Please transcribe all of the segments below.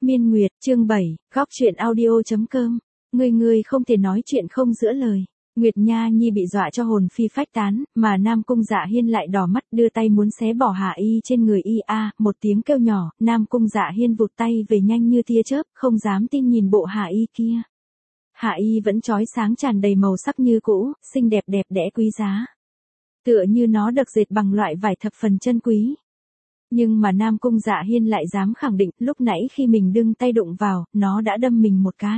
Miên Nguyệt, chương 7, góc chuyện audio.com. Người không thể nói chuyện không giữa lời. Nguyệt Nha Nhi bị dọa cho hồn phi phách tán, mà Nam Cung Dạ Hiên lại đỏ mắt đưa tay muốn xé bỏ Hạ Y trên người y. Một tiếng kêu nhỏ, Nam Cung Dạ Hiên vụt tay về nhanh như tia chớp, không dám tin nhìn bộ Hạ Y kia. Hạ Y vẫn chói sáng tràn đầy màu sắc như cũ, xinh đẹp đẹp đẽ quý giá. Tựa như nó được dệt bằng loại vải thập phần chân quý. Nhưng mà Nam Cung Dạ Hiên lại dám khẳng định, lúc nãy khi mình đương tay đụng vào, nó đã đâm mình một cái.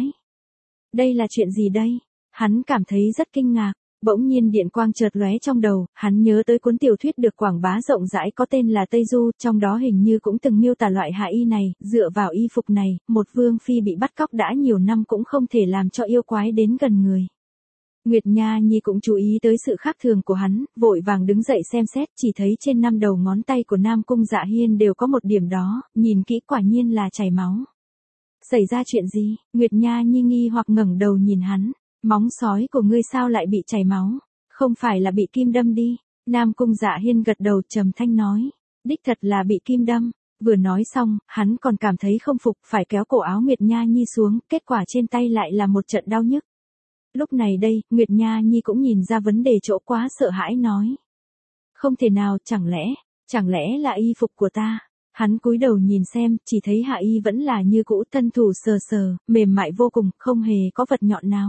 Đây là chuyện gì đây? Hắn cảm thấy rất kinh ngạc, bỗng nhiên điện quang chợt lóe trong đầu, hắn nhớ tới cuốn tiểu thuyết được quảng bá rộng rãi có tên là Tây Du, trong đó hình như cũng từng miêu tả loại hạ y này, dựa vào y phục này, một vương phi bị bắt cóc đã nhiều năm cũng không thể làm cho yêu quái đến gần người. Nguyệt Nha Nhi cũng chú ý tới sự khác thường của hắn, vội vàng đứng dậy xem xét, chỉ thấy trên 5 đầu ngón tay của Nam Cung Dạ Hiên đều có một điểm đó, nhìn kỹ quả nhiên là chảy máu. Xảy ra chuyện gì? Nguyệt Nha Nhi nghi hoặc ngẩng đầu nhìn hắn, móng sói của ngươi sao lại bị chảy máu? Không phải là bị kim đâm đi? Nam Cung Dạ Hiên gật đầu trầm thanh nói, đích thật là bị kim đâm. Vừa nói xong, hắn còn cảm thấy không phục, phải kéo cổ áo Nguyệt Nha Nhi xuống, kết quả trên tay lại là một trận đau nhức. Lúc này đây, Nguyệt Nha Nhi cũng nhìn ra vấn đề chỗ quá sợ hãi nói. Không thể nào, chẳng lẽ là y phục của ta? Hắn cúi đầu nhìn xem, chỉ thấy Hạ Y vẫn là như cũ, thân thủ sờ sờ, mềm mại vô cùng, không hề có vật nhọn nào.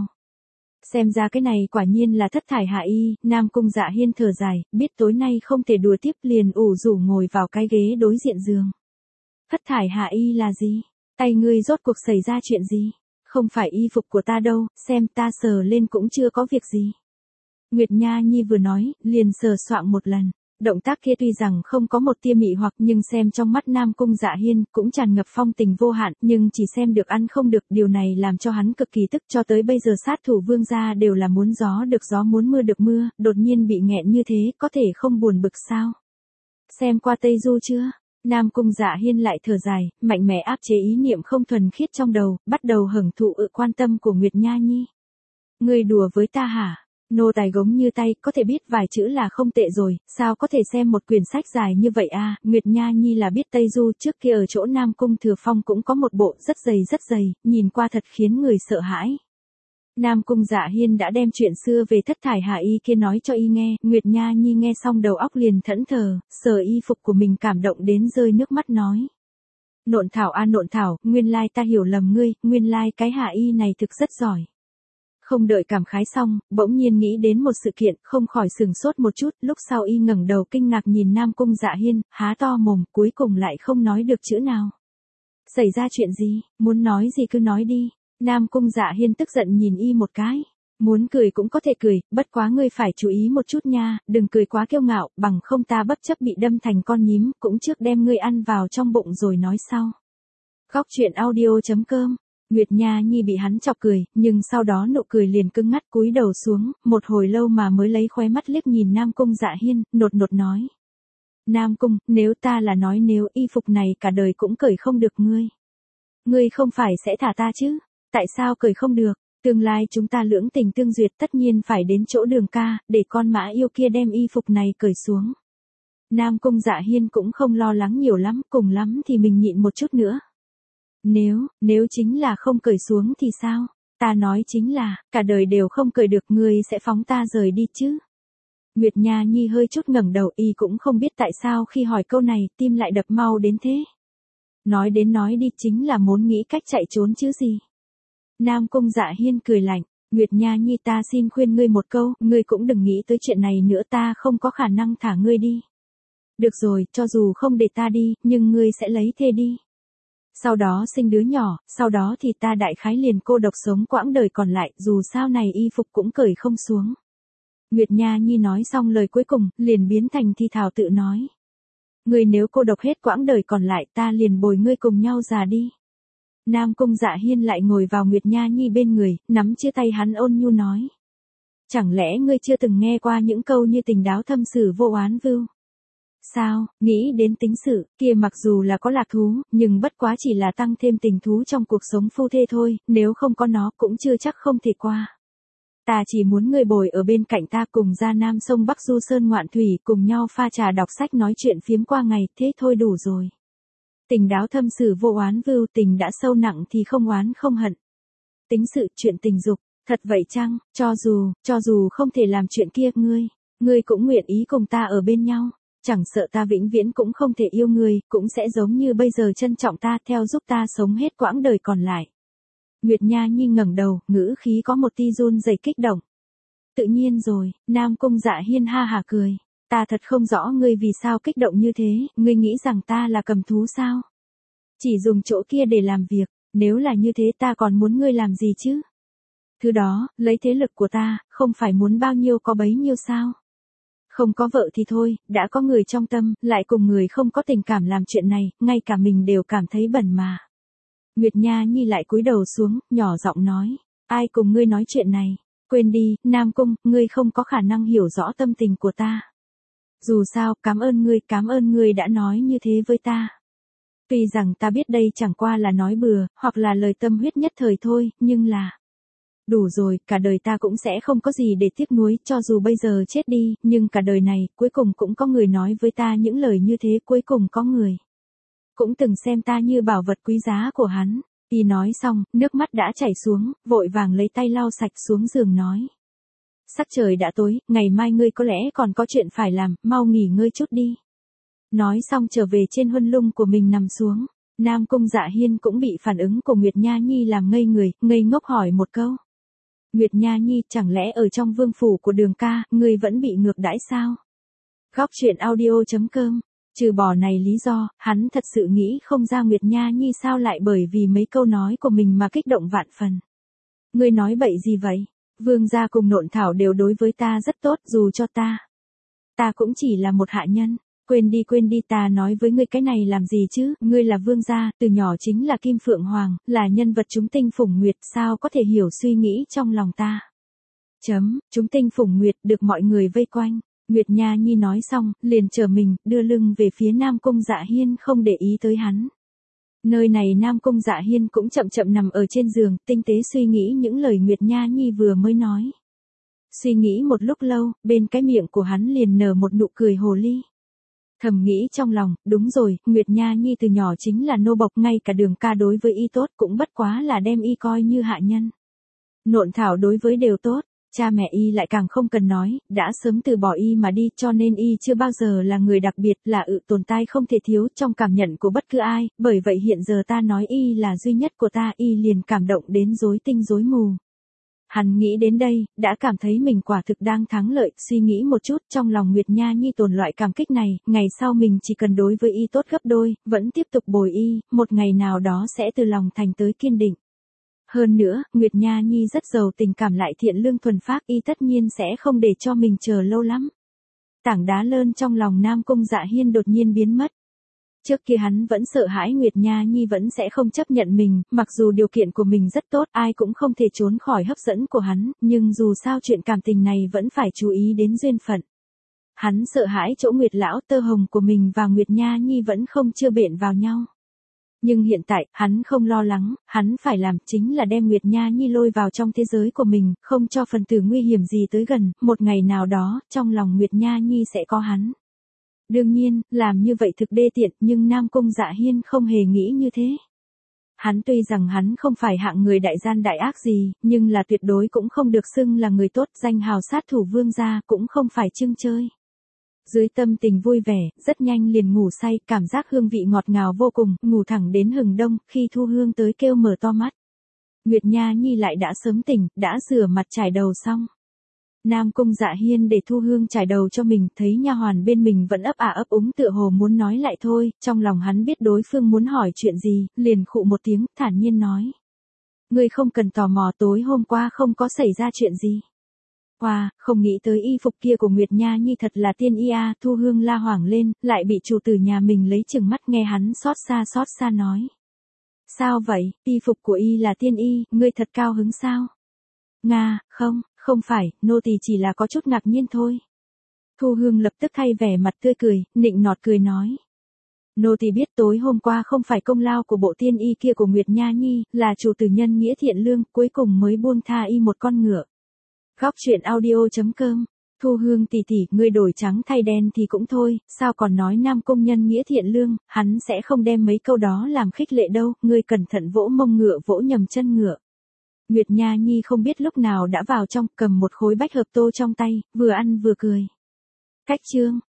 Xem ra cái này quả nhiên là thất thải Hạ Y. Nam Cung Dạ Hiên thở dài, biết tối nay không thể đùa tiếp liền ủ rũ ngồi vào cái ghế đối diện giường. Thất thải Hạ Y là gì? Tay ngươi rốt cuộc xảy ra chuyện gì? Không phải y phục của ta đâu, xem ta sờ lên cũng chưa có việc gì. Nguyệt Nha Nhi vừa nói, liền sờ soạng một lần. Động tác kia tuy rằng không có một tia mị hoặc, nhưng xem trong mắt Nam Cung Dạ Hiên cũng tràn ngập phong tình vô hạn, nhưng chỉ xem được ăn không được, điều này làm cho hắn cực kỳ tức. Cho tới bây giờ sát thủ vương gia đều là muốn gió được gió muốn mưa được mưa, đột nhiên bị nghẹn như thế, có thể không buồn bực sao? Xem qua Tây Du chưa? Nam Cung Dạ Hiên lại thở dài, mạnh mẽ áp chế ý niệm không thuần khiết trong đầu, bắt đầu hưởng thụ quan tâm của Nguyệt Nha Nhi. Ngươi đùa với ta hả? Nô tài gống như tay, có thể biết vài chữ là không tệ rồi, sao có thể xem một quyển sách dài như vậy à? Nguyệt Nha Nhi là biết Tây Du, trước kia ở chỗ Nam Cung Thừa Phong cũng có một bộ rất dày, nhìn qua thật khiến người sợ hãi. Nam Cung Dạ Hiên đã đem chuyện xưa về thất thải Hạ Y kia nói cho y nghe, Nguyệt Nha Nhi nghe xong đầu óc liền thẫn thờ, sờ y phục của mình cảm động đến rơi nước mắt nói. Nộn thảo a nộn thảo, nguyên lai ta hiểu lầm ngươi, nguyên lai cái Hạ Y này thực rất giỏi. Không đợi cảm khái xong, bỗng nhiên nghĩ đến một sự kiện, không khỏi sừng sốt một chút, lúc sau y ngẩng đầu kinh ngạc nhìn Nam Cung Dạ Hiên, há to mồm, cuối cùng lại không nói được chữ nào. Xảy ra chuyện gì, muốn nói gì cứ nói đi. Nam Cung Dạ Hiên tức giận nhìn y một cái. Muốn cười cũng có thể cười, bất quá ngươi phải chú ý một chút nha, đừng cười quá kiêu ngạo, bằng không ta bất chấp bị đâm thành con nhím, cũng trước đem ngươi ăn vào trong bụng rồi nói sau. Góc chuyện audio.com. Nguyệt Nha Nhi bị hắn chọc cười, nhưng sau đó nụ cười liền cứng ngắt, cúi đầu xuống, một hồi lâu mà mới lấy khóe mắt liếc nhìn Nam Cung Dạ Hiên, nột nột nói. Nam Cung, nếu ta là nói nếu y phục này cả đời cũng cởi không được ngươi không phải sẽ thả ta chứ? Tại sao cởi không được? Tương lai chúng ta lưỡng tình tương duyệt tất nhiên phải đến chỗ Đường ca, để con mã yêu kia đem y phục này cởi xuống. Nam Cung Dạ Hiên cũng không lo lắng nhiều lắm, cùng lắm thì mình nhịn một chút nữa. Nếu chính là không cởi xuống thì sao? Ta nói chính là, cả đời đều không cởi được, ngươi sẽ phóng ta rời đi chứ? Nguyệt Nha Nhi hơi chút ngẩng đầu, y cũng không biết tại sao khi hỏi câu này, tim lại đập mau đến thế. Nói đến nói đi chính là muốn nghĩ cách chạy trốn chứ gì. Nam Cung Dạ Hiên cười lạnh, Nguyệt Nha Nhi ta xin khuyên ngươi một câu, ngươi cũng đừng nghĩ tới chuyện này nữa, ta không có khả năng thả ngươi đi. Được rồi, cho dù không để ta đi, nhưng ngươi sẽ lấy thê đi. Sau đó sinh đứa nhỏ, sau đó thì ta đại khái liền cô độc sống quãng đời còn lại, dù sao này y phục cũng cởi không xuống. Nguyệt Nha Nhi nói xong lời cuối cùng, liền biến thành thi thào tự nói. Ngươi nếu cô độc hết quãng đời còn lại, ta liền bồi ngươi cùng nhau già đi. Nam Cung Dạ Hiên lại ngồi vào Nguyệt Nha Nhi bên người, nắm chia tay hắn ôn nhu nói. Chẳng lẽ ngươi chưa từng nghe qua những câu như tình đáo thâm sử vô oán vưu? Sao, nghĩ đến tính sự, kia mặc dù là có lạc thú, nhưng bất quá chỉ là tăng thêm tình thú trong cuộc sống phu thê thôi, nếu không có nó cũng chưa chắc không thể qua. Ta chỉ muốn người bồi ở bên cạnh ta cùng ra Nam sông Bắc du sơn ngoạn thủy, cùng nhau pha trà đọc sách nói chuyện phiếm qua ngày, thế thôi đủ rồi. Tình đáo thâm sử vô oán vưu, tình đã sâu nặng thì không oán không hận. Tính sự chuyện tình dục, thật vậy chăng, cho dù không thể làm chuyện kia, ngươi cũng nguyện ý cùng ta ở bên nhau, chẳng sợ ta vĩnh viễn cũng không thể yêu ngươi, cũng sẽ giống như bây giờ trân trọng ta, theo giúp ta sống hết quãng đời còn lại. Nguyệt Nha Nhi ngẩng đầu, ngữ khí có một tia run rẩy kích động. Tự nhiên rồi, Nam Cung Dạ Hiên ha hả cười. Ta thật không rõ ngươi vì sao kích động như thế, ngươi nghĩ rằng ta là cầm thú sao? Chỉ dùng chỗ kia để làm việc, nếu là như thế ta còn muốn ngươi làm gì chứ? Thứ đó, lấy thế lực của ta, không phải muốn bao nhiêu có bấy nhiêu sao? Không có vợ thì thôi, đã có người trong tâm, lại cùng người không có tình cảm làm chuyện này, ngay cả mình đều cảm thấy bẩn mà. Nguyệt Nha Nhi lại cúi đầu xuống, nhỏ giọng nói, ai cùng ngươi nói chuyện này? Quên đi, Nam Cung, ngươi không có khả năng hiểu rõ tâm tình của ta. Dù sao, cảm ơn ngươi đã nói như thế với ta. Tuy rằng ta biết đây chẳng qua là nói bừa, hoặc là lời tâm huyết nhất thời thôi, nhưng là... Đủ rồi, cả đời ta cũng sẽ không có gì để tiếc nuối, cho dù bây giờ chết đi, nhưng cả đời này, cuối cùng cũng có người nói với ta những lời như thế, cuối cùng có người cũng từng xem ta như bảo vật quý giá của hắn. Y nói xong, nước mắt đã chảy xuống, vội vàng lấy tay lau sạch xuống giường nói. Sắc trời đã tối, ngày mai ngươi có lẽ còn có chuyện phải làm, mau nghỉ ngơi chút đi. Nói xong trở về trên huân lung của mình nằm xuống. Nam Cung Dạ Hiên cũng bị phản ứng của Nguyệt Nha Nhi làm ngây người, ngây ngốc hỏi một câu. Nguyệt Nha Nhi, chẳng lẽ ở trong vương phủ của Đường ca, ngươi vẫn bị ngược đãi sao? Góc truyện audio.com. Trừ bỏ này lý do, hắn thật sự nghĩ không ra Nguyệt Nha Nhi sao lại bởi vì mấy câu nói của mình mà kích động vạn phần. Ngươi nói bậy gì vậy? Vương gia cùng Nộn Thảo đều đối với ta rất tốt, dù cho ta cũng chỉ là một hạ nhân. Quên đi, ta nói với ngươi cái này làm gì chứ, ngươi là vương gia, từ nhỏ chính là Kim Phượng Hoàng, là nhân vật chúng tinh phủng nguyệt, sao có thể hiểu suy nghĩ trong lòng ta. Chúng tinh phủng nguyệt được mọi người vây quanh. Nguyệt Nha Nhi nói xong, liền trở mình, đưa lưng về phía Nam Cung Dạ Hiên không để ý tới hắn. Nơi này Nam Cung Dạ Hiên cũng chậm chậm nằm ở trên giường, tinh tế suy nghĩ những lời Nguyệt Nha Nhi vừa mới nói. Suy nghĩ một lúc lâu, bên cái miệng của hắn liền nở một nụ cười hồ ly. Thầm nghĩ trong lòng, đúng rồi, Nguyệt Nha Nhi từ nhỏ chính là nô bộc, ngay cả Đường ca đối với y tốt cũng bất quá là đem y coi như hạ nhân. Nộn Thảo đối với đều tốt, cha mẹ y lại càng không cần nói, đã sớm từ bỏ y mà đi, cho nên y chưa bao giờ là người đặc biệt, là tồn tại không thể thiếu trong cảm nhận của bất cứ ai, bởi vậy hiện giờ ta nói y là duy nhất của ta, y liền cảm động đến rối tinh rối mù. Hắn nghĩ đến đây, đã cảm thấy mình quả thực đang thắng lợi, suy nghĩ một chút, trong lòng Nguyệt Nha Nhi tồn loại cảm kích này, ngày sau mình chỉ cần đối với y tốt gấp đôi, vẫn tiếp tục bồi y, một ngày nào đó sẽ từ lòng thành tới kiên định. Hơn nữa, Nguyệt Nha Nhi rất giàu tình cảm lại thiện lương thuần phác, y tất nhiên sẽ không để cho mình chờ lâu lắm. Tảng đá lớn trong lòng Nam Cung Dạ Hiên đột nhiên biến mất. Trước kia hắn vẫn sợ hãi Nguyệt Nha Nhi vẫn sẽ không chấp nhận mình, mặc dù điều kiện của mình rất tốt, ai cũng không thể trốn khỏi hấp dẫn của hắn, nhưng dù sao chuyện cảm tình này vẫn phải chú ý đến duyên phận. Hắn sợ hãi chỗ Nguyệt lão tơ hồng của mình và Nguyệt Nha Nhi vẫn không chưa bện vào nhau. Nhưng hiện tại, hắn không lo lắng, hắn phải làm chính là đem Nguyệt Nha Nhi lôi vào trong thế giới của mình, không cho phần tử nguy hiểm gì tới gần, một ngày nào đó, trong lòng Nguyệt Nha Nhi sẽ có hắn. Đương nhiên, làm như vậy thực đê tiện, nhưng Nam Cung Dạ Hiên không hề nghĩ như thế. Hắn tuy rằng hắn không phải hạng người đại gian đại ác gì, nhưng là tuyệt đối cũng không được xưng là người tốt, danh hào sát thủ vương gia cũng không phải trưng chơi. Dưới tâm tình vui vẻ, rất nhanh liền ngủ say, cảm giác hương vị ngọt ngào vô cùng, ngủ thẳng đến hừng đông, khi Thu Hương tới kêu mở to mắt. Nguyệt Nha Nhi lại đã sớm tỉnh, đã rửa mặt trải đầu xong. Nam Cung Dạ Hiên để Thu Hương trải đầu cho mình, thấy nha hoàn bên mình vẫn ấp ấp úng tựa hồ muốn nói lại thôi, trong lòng hắn biết đối phương muốn hỏi chuyện gì, liền khụ một tiếng, thản nhiên nói. Ngươi không cần tò mò, tối hôm qua không có xảy ra chuyện gì. Wow, không nghĩ tới y phục kia của Nguyệt Nha Nhi thật là tiên y a, Thu Hương la hoảng lên, lại bị chủ tử nhà mình lấy chừng mắt, nghe hắn xót xa nói. Sao vậy, y phục của y là tiên y, ngươi thật cao hứng sao? Nga, không phải, nô tỳ chỉ là có chút ngạc nhiên thôi. Thu Hương lập tức thay vẻ mặt tươi cười, nịnh nọt cười nói. Nô tỳ biết tối hôm qua không phải công lao của bộ tiên y kia của Nguyệt Nha Nhi, là chủ tử nhân nghĩa thiện lương, cuối cùng mới buông tha y một con ngựa. Góc truyện audio.com Thu Hương tỷ tỷ, ngươi đổi trắng thay đen thì cũng thôi, sao còn nói nam công nhân nghĩa thiện lương, hắn sẽ không đem mấy câu đó làm khích lệ đâu, ngươi cẩn thận vỗ mông ngựa vỗ nhầm chân ngựa. Nguyệt Nha Nhi không biết lúc nào đã vào trong, cầm một khối bách hợp tô trong tay, vừa ăn vừa cười. Cách chương